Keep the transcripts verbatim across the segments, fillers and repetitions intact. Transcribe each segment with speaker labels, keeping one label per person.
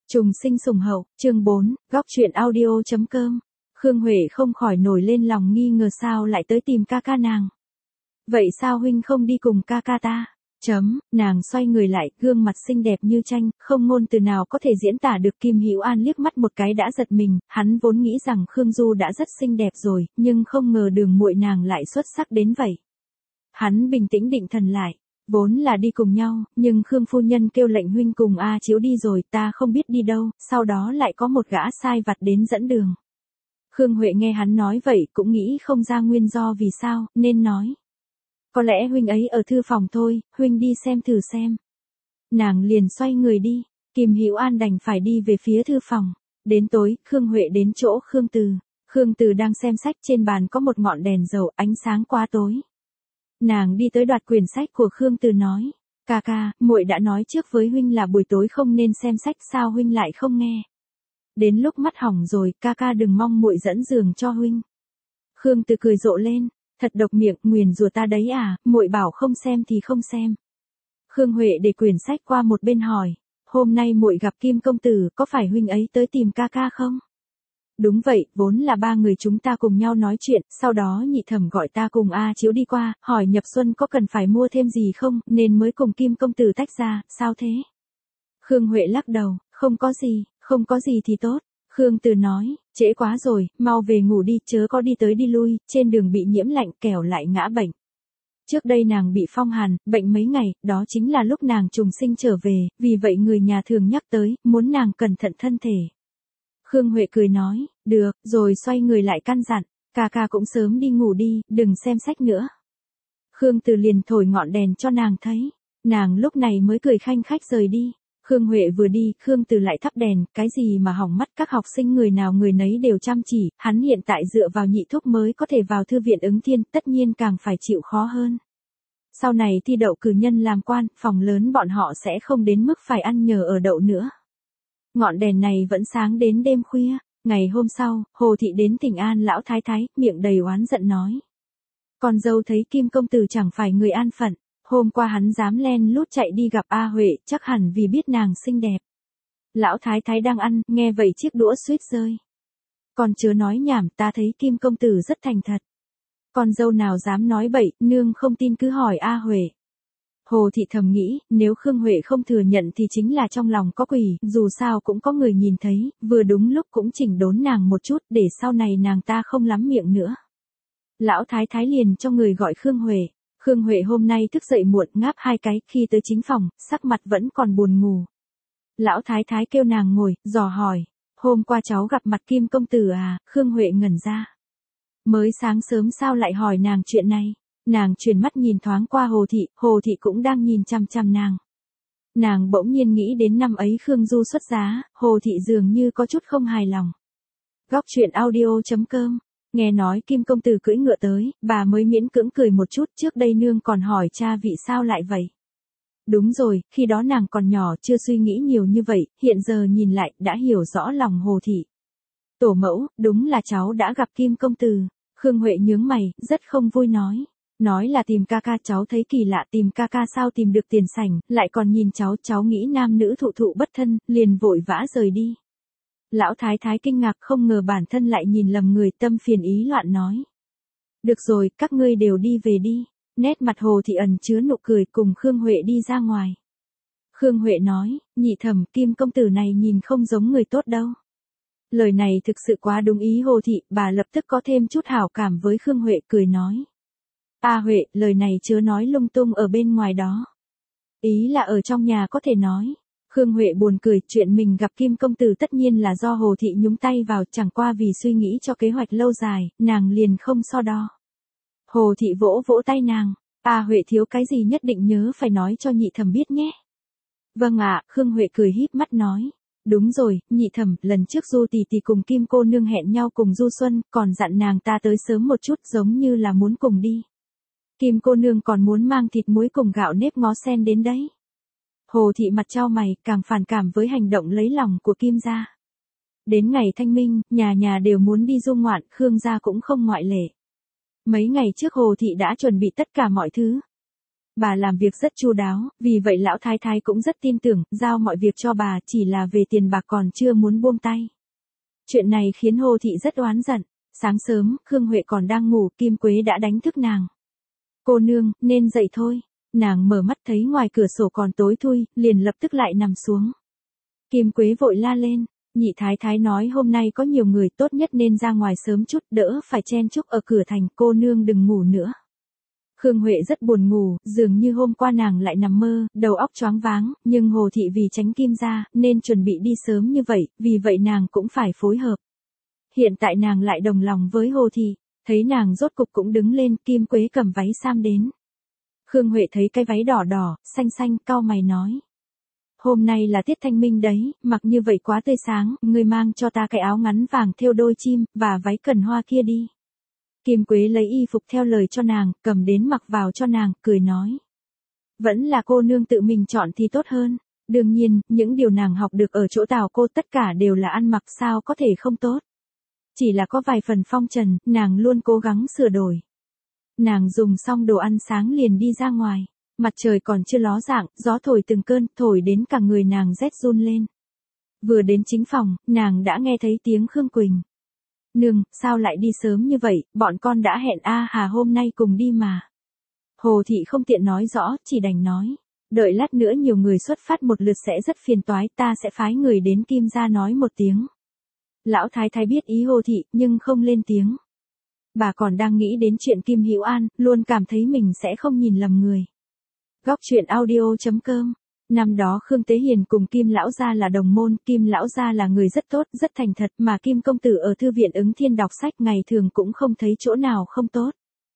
Speaker 1: Trùng sinh sùng hậu, chương bốn, góc truyện audio chấm com. Khương Huệ không khỏi nổi lên lòng nghi ngờ sao lại tới tìm ca ca nàng. Vậy sao huynh không đi cùng ca ca ta? Chấm, nàng xoay người lại, gương mặt xinh đẹp như tranh, không ngôn từ nào có thể diễn tả được. Kim Hữu An liếc mắt một cái đã giật mình, hắn vốn nghĩ rằng Khương Du đã rất xinh đẹp rồi, nhưng không ngờ đường muội nàng lại xuất sắc đến vậy. Hắn bình tĩnh định thần lại. Vốn là đi cùng nhau, nhưng Khương phu nhân kêu lệnh huynh cùng A Chiếu đi rồi, ta không biết đi đâu, sau đó lại có một gã sai vặt đến dẫn đường. Khương Huệ nghe hắn nói vậy cũng nghĩ không ra nguyên do vì sao, nên nói. Có lẽ huynh ấy ở thư phòng thôi, huynh đi xem thử xem. Nàng liền xoay người đi, Kim Hữu An đành phải đi về phía thư phòng. Đến tối, Khương Huệ đến chỗ Khương Từ. Khương Từ đang xem sách, trên bàn có một ngọn đèn dầu, ánh sáng quá tối. Nàng đi tới đoạt quyển sách của Khương Từ nói, ca ca, muội đã nói trước với huynh là buổi tối không nên xem sách, sao huynh lại không nghe? Đến lúc mắt hỏng rồi, ca ca đừng mong muội dẫn giường cho huynh. Khương Từ cười rộ lên, thật độc miệng, nguyền rủa ta đấy à, muội bảo không xem thì không xem. Khương Huệ để quyển sách qua một bên hỏi, hôm nay muội gặp Kim công tử, có phải huynh ấy tới tìm ca ca không? Đúng vậy, vốn là ba người chúng ta cùng nhau nói chuyện, sau đó nhị thẩm gọi ta cùng A Chiếu đi qua, hỏi Nhập Xuân có cần phải mua thêm gì không, nên mới cùng Kim công tử tách ra, sao thế? Khương Huệ lắc đầu, không có gì, không có gì thì tốt. Khương Từ nói, trễ quá rồi, mau về ngủ đi, chớ có đi tới đi lui, trên đường bị nhiễm lạnh kẻo lại ngã bệnh. Trước đây nàng bị phong hàn, bệnh mấy ngày, đó chính là lúc nàng trùng sinh trở về, vì vậy người nhà thường nhắc tới, muốn nàng cẩn thận thân thể. Khương Huệ cười nói, được, rồi xoay người lại căn dặn, ca ca cũng sớm đi ngủ đi, đừng xem sách nữa. Khương Từ liền thổi ngọn đèn cho nàng thấy, nàng lúc này mới cười khanh khách rời đi. Khương Huệ vừa đi, Khương Từ lại thắp đèn, cái gì mà hỏng mắt, các học sinh người nào người nấy đều chăm chỉ, hắn hiện tại dựa vào nhị thúc mới có thể vào thư viện ứng thiên, tất nhiên càng phải chịu khó hơn. Sau này thi đậu cử nhân làm quan, phòng lớn bọn họ sẽ không đến mức phải ăn nhờ ở đậu nữa. Ngọn đèn này vẫn sáng đến đêm khuya. Ngày hôm sau, Hồ Thị đến thỉnh an lão thái thái, miệng đầy oán giận nói. Con dâu thấy Kim công tử chẳng phải người an phận, hôm qua hắn dám len lút chạy đi gặp A Huệ, chắc hẳn vì biết nàng xinh đẹp. Lão thái thái đang ăn, nghe vậy chiếc đũa suýt rơi. Con chớ nói nhảm, ta thấy Kim công tử rất thành thật. Con dâu nào dám nói bậy, nương không tin cứ hỏi A Huệ. Hồ Thị thầm nghĩ, nếu Khương Huệ không thừa nhận thì chính là trong lòng có quỷ, dù sao cũng có người nhìn thấy, vừa đúng lúc cũng chỉnh đốn nàng một chút để sau này nàng ta không lắm miệng nữa. Lão thái thái liền cho người gọi Khương Huệ. Khương Huệ hôm nay thức dậy muộn, ngáp hai cái, khi tới chính phòng, sắc mặt vẫn còn buồn ngủ. Lão thái thái kêu nàng ngồi, dò hỏi, hôm qua cháu gặp mặt Kim công tử à? Khương Huệ ngẩn ra. Mới sáng sớm sao lại hỏi nàng chuyện này? Nàng chuyển mắt nhìn thoáng qua Hồ Thị, Hồ Thị cũng đang nhìn chăm chăm nàng. Nàng bỗng nhiên nghĩ đến năm ấy Khương Du xuất giá, Hồ Thị dường như có chút không hài lòng. Góc truyện audio chấm com. Nghe nói Kim công tử cưỡi ngựa tới, bà mới miễn cưỡng cười một chút, trước đây nương còn hỏi cha vị sao lại vậy. Đúng rồi, khi đó nàng còn nhỏ chưa suy nghĩ nhiều như vậy, hiện giờ nhìn lại đã hiểu rõ lòng Hồ Thị. Tổ mẫu, đúng là cháu đã gặp Kim công tử. Khương Huệ nhướng mày, rất không vui nói. Nói là tìm ca ca, cháu thấy kỳ lạ, tìm ca ca sao tìm được tiền sảnh, lại còn nhìn cháu, cháu nghĩ nam nữ thụ thụ bất thân, liền vội vã rời đi. Lão thái thái kinh ngạc không ngờ bản thân lại nhìn lầm người, tâm phiền ý loạn nói. Được rồi, các ngươi đều đi về đi. Nét mặt Hồ Thị ẩn chứa nụ cười, cùng Khương Huệ đi ra ngoài. Khương Huệ nói, nhị thẩm, Kim công tử này nhìn không giống người tốt đâu. Lời này thực sự quá đúng ý Hồ Thị, bà lập tức có thêm chút hảo cảm với Khương Huệ, cười nói. A Huệ, lời này chớ nói lung tung ở bên ngoài đó. Ý là ở trong nhà có thể nói. Khương Huệ buồn cười, chuyện mình gặp Kim công tử tất nhiên là do Hồ Thị nhúng tay vào, chẳng qua vì suy nghĩ cho kế hoạch lâu dài, nàng liền không so đo. Hồ Thị vỗ vỗ tay nàng, A Huệ thiếu cái gì nhất định nhớ phải nói cho nhị thẩm biết nhé. Vâng ạ, Khương Huệ cười híp mắt nói. Đúng rồi, nhị thẩm, lần trước Du tỷ tỷ cùng Kim cô nương hẹn nhau cùng Du Xuân, còn dặn nàng ta tới sớm một chút, giống như là muốn cùng đi. Kim cô nương còn muốn mang thịt muối cùng gạo nếp ngó sen đến đấy. Hồ Thị mặt chau mày, càng phản cảm với hành động lấy lòng của Kim gia. Đến ngày thanh minh, nhà nhà đều muốn đi du ngoạn, Khương gia cũng không ngoại lệ. Mấy ngày trước Hồ Thị đã chuẩn bị tất cả mọi thứ. Bà làm việc rất chu đáo, vì vậy lão thái thái cũng rất tin tưởng, giao mọi việc cho bà, chỉ là về tiền bạc còn chưa muốn buông tay. Chuyện này khiến Hồ Thị rất oán giận. Sáng sớm, Khương Huệ còn đang ngủ, Kim Quế đã đánh thức nàng. Cô nương, nên dậy thôi. Nàng mở mắt thấy ngoài cửa sổ còn tối thui, liền lập tức lại nằm xuống. Kim Quế vội la lên, nhị thái thái nói hôm nay có nhiều người, tốt nhất nên ra ngoài sớm chút, đỡ phải chen chúc ở cửa thành, cô nương đừng ngủ nữa. Khương Huệ rất buồn ngủ, dường như hôm qua nàng lại nằm mơ, đầu óc choáng váng, nhưng Hồ Thị vì tránh Kim gia, nên chuẩn bị đi sớm như vậy, vì vậy nàng cũng phải phối hợp. Hiện tại nàng lại đồng lòng với Hồ Thị, thấy nàng rốt cục cũng đứng lên, Kim Quế cầm váy sam đến. Khương Huệ thấy cái váy đỏ đỏ, xanh xanh, cau mày nói. Hôm nay là tiết thanh minh đấy, mặc như vậy quá tươi sáng, ngươi mang cho ta cái áo ngắn vàng thêu đôi chim, và váy cần hoa kia đi. Kim Quế lấy y phục theo lời cho nàng, cầm đến mặc vào cho nàng, cười nói. Vẫn là cô nương tự mình chọn thì tốt hơn. Đương nhiên, những điều nàng học được ở chỗ Tào cô tất cả đều là ăn mặc, sao có thể không tốt. Chỉ là có vài phần phong trần, nàng luôn cố gắng sửa đổi. Nàng dùng xong đồ ăn sáng liền đi ra ngoài. Mặt trời còn chưa ló dạng, gió thổi từng cơn, thổi đến cả người nàng rét run lên. Vừa đến chính phòng, nàng đã nghe thấy tiếng Khương Quỳnh. Nương, sao lại đi sớm như vậy, bọn con đã hẹn A Hà hôm nay cùng đi mà. Hồ Thị không tiện nói rõ, chỉ đành nói. Đợi lát nữa nhiều người xuất phát một lượt sẽ rất phiền toái, ta sẽ phái người đến Kim gia nói một tiếng. Lão thái thái biết ý Hồ Thị, nhưng không lên tiếng. Bà còn đang nghĩ đến chuyện Kim Hữu An, luôn cảm thấy mình sẽ không nhìn lầm người. Góc truyện audio chấm com. Năm đó Khương Tế Hiền cùng Kim lão gia là đồng môn, Kim lão gia là người rất tốt, rất thành thật, mà Kim công tử ở thư viện Ứng Thiên đọc sách ngày thường cũng không thấy chỗ nào không tốt.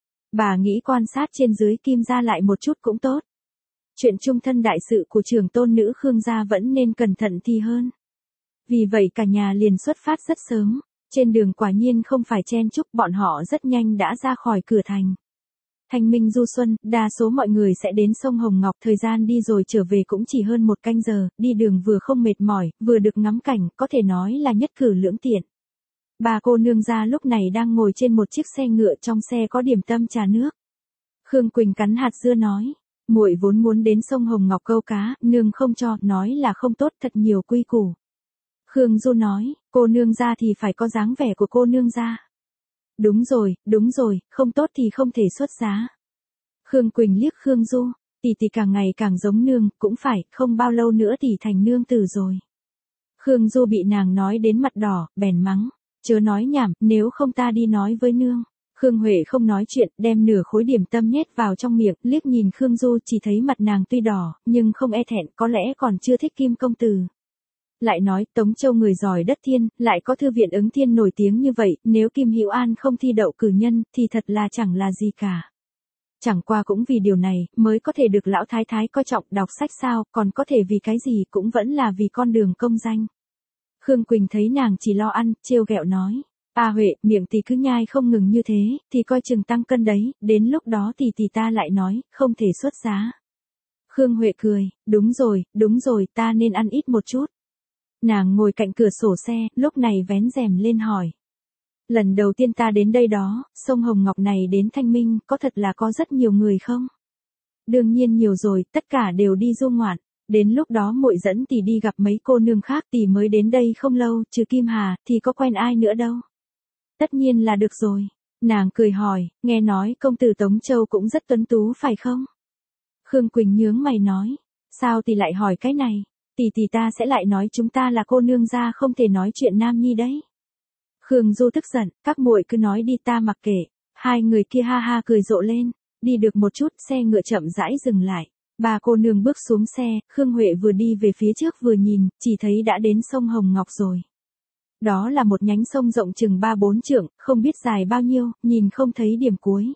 Speaker 1: Bà nghĩ quan sát trên dưới Kim gia lại một chút cũng tốt. Chuyện chung thân đại sự của trưởng tôn nữ Khương gia vẫn nên cẩn thận thì hơn. Vì vậy cả nhà liền xuất phát rất sớm, trên đường quả nhiên không phải chen chúc, bọn họ rất nhanh đã ra khỏi cửa thành. Thanh minh du xuân, đa số mọi người sẽ đến sông Hồng Ngọc, thời gian đi rồi trở về cũng chỉ hơn một canh giờ, đi đường vừa không mệt mỏi, vừa được ngắm cảnh, có thể nói là nhất cử lưỡng tiện. Bà cô nương gia lúc này đang ngồi trên một chiếc xe ngựa, trong xe có điểm tâm trà nước. Khương Quỳnh cắn hạt dưa nói, muội vốn muốn đến sông Hồng Ngọc câu cá, nương không cho, nói là không tốt, thật nhiều quy củ. Khương Du nói, cô nương gia thì phải có dáng vẻ của cô nương gia. Đúng rồi, đúng rồi, không tốt thì không thể xuất giá. Khương Quỳnh liếc Khương Du, tỷ tỷ càng ngày càng giống nương, cũng phải, không bao lâu nữa tỷ thành nương tử rồi. Khương Du bị nàng nói đến mặt đỏ, bèn mắng, chớ nói nhảm, nếu không ta đi nói với nương. Khương Huệ không nói chuyện, đem nửa khối điểm tâm nhét vào trong miệng, liếc nhìn Khương Du, chỉ thấy mặt nàng tuy đỏ, nhưng không e thẹn, có lẽ còn chưa thích Kim công tử. Lại nói, Tống Châu người giỏi đất thiên, lại có thư viện Ứng Thiên nổi tiếng như vậy, nếu Kim Hữu An không thi đậu cử nhân, thì thật là chẳng là gì cả. Chẳng qua cũng vì điều này, mới có thể được lão thái thái coi trọng, đọc sách sao, còn có thể vì cái gì, cũng vẫn là vì con đường công danh. Khương Quỳnh thấy nàng chỉ lo ăn, trêu ghẹo nói, A Huệ, miệng tỷ cứ nhai không ngừng như thế, thì coi chừng tăng cân đấy, đến lúc đó thì tỷ ta lại nói, không thể xuất giá. Khương Huệ cười, đúng rồi, đúng rồi, ta nên ăn ít một chút. Nàng ngồi cạnh cửa sổ xe, lúc này vén rèm lên hỏi. Lần đầu tiên ta đến đây đó, sông Hồng Ngọc này đến Thanh Minh, có thật là có rất nhiều người không? Đương nhiên nhiều rồi, tất cả đều đi du ngoạn. Đến lúc đó muội dẫn tỷ đi gặp mấy cô nương khác, tỷ mới đến đây không lâu, trừ Kim Hà, thì có quen ai nữa đâu. Tất nhiên là được rồi. Nàng cười hỏi, nghe nói công tử Tống Châu cũng rất tuấn tú phải không? Khương Quỳnh nhướng mày nói, sao tỷ lại hỏi cái này? Tỷ tỷ ta sẽ lại nói chúng ta là cô nương gia không thể nói chuyện nam nhi đấy. Khương Du tức giận, các muội cứ nói đi ta mặc kệ. Hai người kia ha ha cười rộ lên, đi được một chút, xe ngựa chậm rãi dừng lại. Bà cô nương bước xuống xe, Khương Huệ vừa đi về phía trước vừa nhìn, chỉ thấy đã đến sông Hồng Ngọc rồi. Đó là một nhánh sông rộng chừng ba bốn trượng, không biết dài bao nhiêu, nhìn không thấy điểm cuối.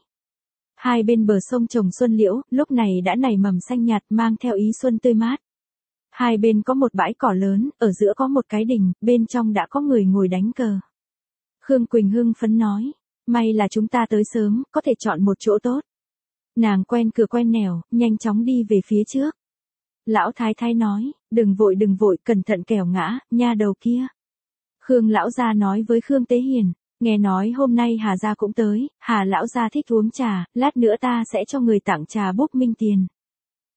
Speaker 1: Hai bên bờ sông trồng xuân liễu, lúc này đã nảy mầm xanh nhạt, mang theo ý xuân tươi mát. Hai bên có một bãi cỏ lớn, ở giữa có một cái đình, bên trong đã có người ngồi đánh cờ. Khương Quỳnh hưng phấn nói, may là chúng ta tới sớm, có thể chọn một chỗ tốt. Nàng quen cửa quen nẻo, nhanh chóng đi về phía trước. Lão thái thái nói, đừng vội đừng vội, cẩn thận kẻo ngã, nha đầu kia. Khương lão gia nói với Khương Tế Hiền, nghe nói hôm nay Hà gia cũng tới, Hà lão gia thích uống trà, lát nữa ta sẽ cho người tặng trà bốc minh tiền.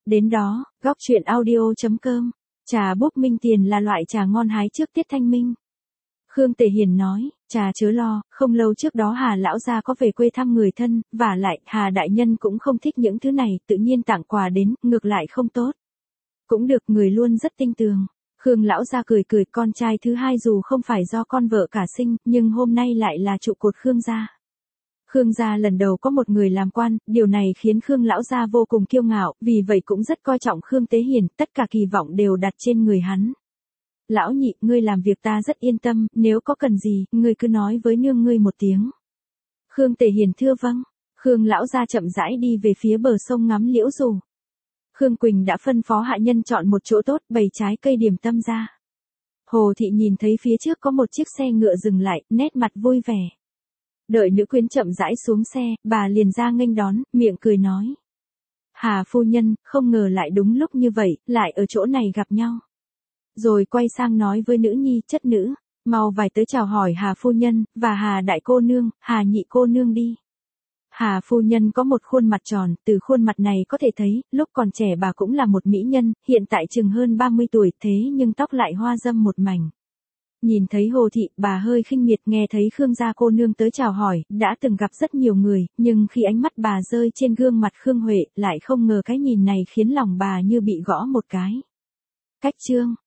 Speaker 1: Đến đó, góc chuyện audio chấm com. Trà búp minh tiền là loại trà ngon hái trước tiết thanh minh. Khương Tề Hiền nói, trà chớ lo, không lâu trước đó Hà lão gia có về quê thăm người thân, vả lại Hà đại nhân cũng không thích những thứ này, tự nhiên tặng quà đến, ngược lại không tốt. Cũng được, người luôn rất tinh tường. Khương lão gia cười cười, con trai thứ hai dù không phải do con vợ cả sinh, nhưng hôm nay lại là trụ cột Khương gia. Khương gia lần đầu có một người làm quan, điều này khiến Khương lão gia vô cùng kiêu ngạo, vì vậy cũng rất coi trọng Khương Tế Hiền, tất cả kỳ vọng đều đặt trên người hắn. Lão nhị, ngươi làm việc ta rất yên tâm, nếu có cần gì, ngươi cứ nói với nương ngươi một tiếng. Khương Tề Hiền thưa vâng. Khương lão gia chậm rãi đi về phía bờ sông ngắm liễu dù. Khương Quỳnh đã phân phó hạ nhân chọn một chỗ tốt, bày trái cây điểm tâm ra. Hồ thị nhìn thấy phía trước có một chiếc xe ngựa dừng lại, nét mặt vui vẻ. Đợi nữ quyến chậm rãi xuống xe, bà liền ra nghênh đón, miệng cười nói. Hà phu nhân, không ngờ lại đúng lúc như vậy, lại ở chỗ này gặp nhau. Rồi quay sang nói với nữ nhi, chất nữ, mau vài tới chào hỏi Hà phu nhân, và Hà đại cô nương, Hà nhị cô nương đi. Hà phu nhân có một khuôn mặt tròn, từ khuôn mặt này có thể thấy, lúc còn trẻ bà cũng là một mỹ nhân, hiện tại chừng hơn ba mươi tuổi, thế nhưng tóc lại hoa râm một mảnh. Nhìn thấy Hồ thị, bà hơi khinh miệt, nghe thấy Khương gia cô nương tới chào hỏi, đã từng gặp rất nhiều người, nhưng khi ánh mắt bà rơi trên gương mặt Khương Huệ, lại không ngờ cái nhìn này khiến lòng bà như bị gõ một cái. Cách chương